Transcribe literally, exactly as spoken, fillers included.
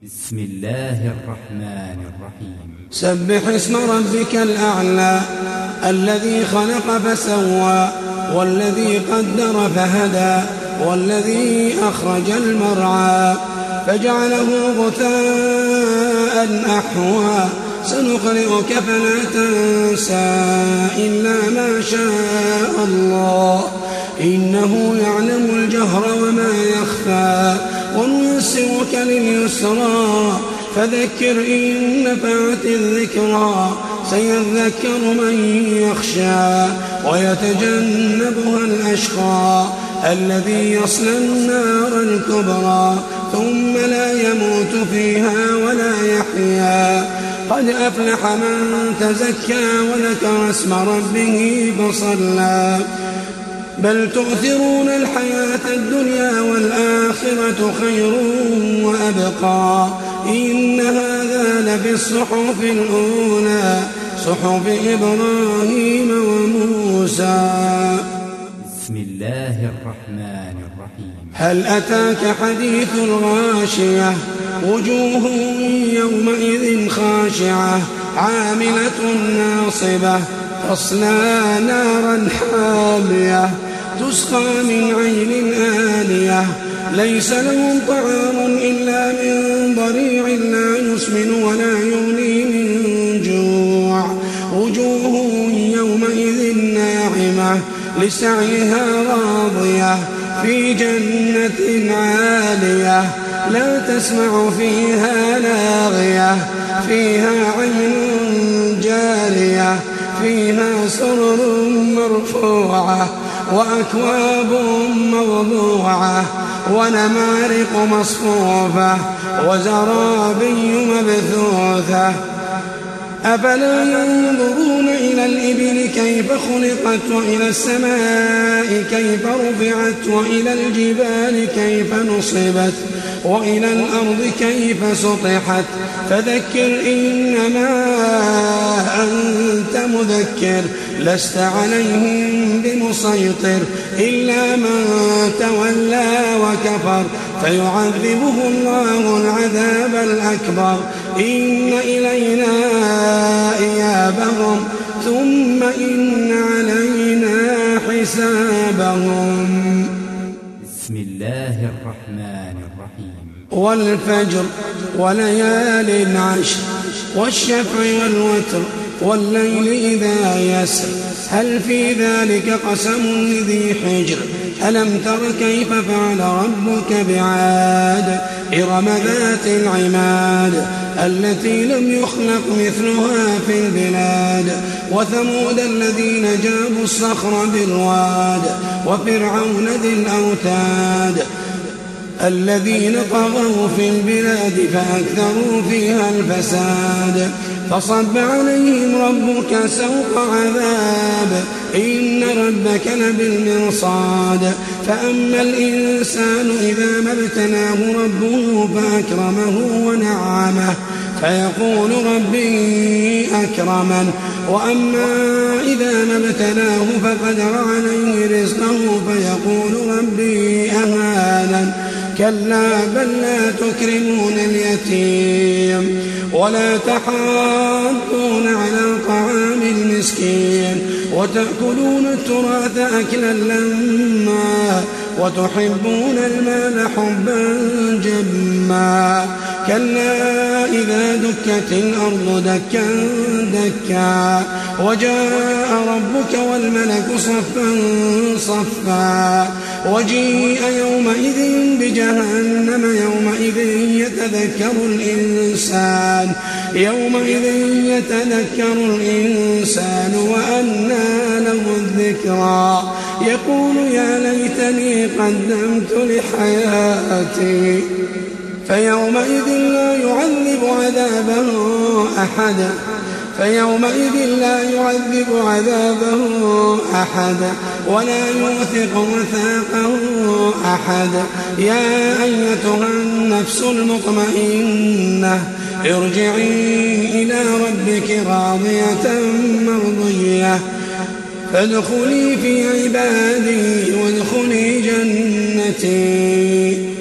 بسم الله الرحمن الرحيم. سبح اسم ربك الأعلى الذي خلق فسوى والذي قدر فهدى والذي أخرج المرعى فجعله غثاء أحوى سنقرئك فلا تنسى إلا ما شاء الله إنه يعلم الجهر وما يخفى ونيسرك لليسرى فذكر إن نفعت الذكرى سيذكر من يخشى ويتجنبها الأشقى الذي يصلى النار الكبرى ثم لا يموت فيها ولا يحيا قد أفلح من تزكى وذكر اسم ربه فصلى بل تؤثرون الحياة الدنيا والآخرة خير وأبقى إن هذا لفي الصحف الأولى صحف إبراهيم وموسى. بسم الله الرحمن الرحيم. هل أتاك حديث الغاشية وجوه يومئذ خاشعة عاملة ناصبة تصلى نارا حامية تسقى من عين آنية ليس لهم طعام إلا من ضريع لا يسمن ولا يغني من جوع وجوه يومئذ ناعمة لسعيها راضية في جنة عالية لا تسمع فيها لاغية فيها عين جارية فيها سرر مرفوعة وأكواب موضوعة ونمارق مصفوفة وزرابي مبثوثة أفلا ينظرون إلى الإبل كيف خلقت وإلى السماء كيف رفعت وإلى الجبال كيف نصبت وإلى الأرض كيف سطحت فذكر إنما أنت مذكر لست عليهم بمسيطر إلا من تولى وكفر فيعذبه الله العذاب الأكبر إن إلينا إيابهم ثم إن علينا حسابهم. بسم الله الرحمن الرحيم. والفجر وليال عشر والشفع والوتر والليل إذا يسر هل في ذلك قسم لذي حجر ألم تر كيف فعل ربك بعاد إرم ذات العماد التي لم يخلق مثلها في البلاد وثمود الذين جابوا الصخر بالواد وفرعون ذي الأوتاد الذين طغوا في البلاد فأكثروا فيها الفساد فصب عليهم ربك سوط عذاب إن ربك لبالمرصاد فأما الإنسان إذا ما ابتلاه ربه فأكرمه ونعمه فيقول ربي أكرمن وأما إذا ما ابتلاه فقدر عليه رزقه فيقول ربي أهانن كلا بل لا تكرمون اليتيم ولا تحاضون على طعام المسكين وتأكلون التراث أكلا لما وتحبون المال حبا جما كلا إذا دكت الأرض دكا دكا وجاء ربك والملك صفا صفا وجيء يومئذ بجهنم يومئذ يتذكر الإنسان يومئذ يتذكر الإنسان وأنى له الذكرى يقول يا ليتني قدمت لحياتي فيومئذ لا يعذب عذابه أحد فيومئذ لا يعذب عذابه أحد ولا يوثق وثاقه أحد يا أيتها النفس المطمئنة ارجعي إلى ربك راضية مرضية فادخلي في عبادي وادخلي جنتي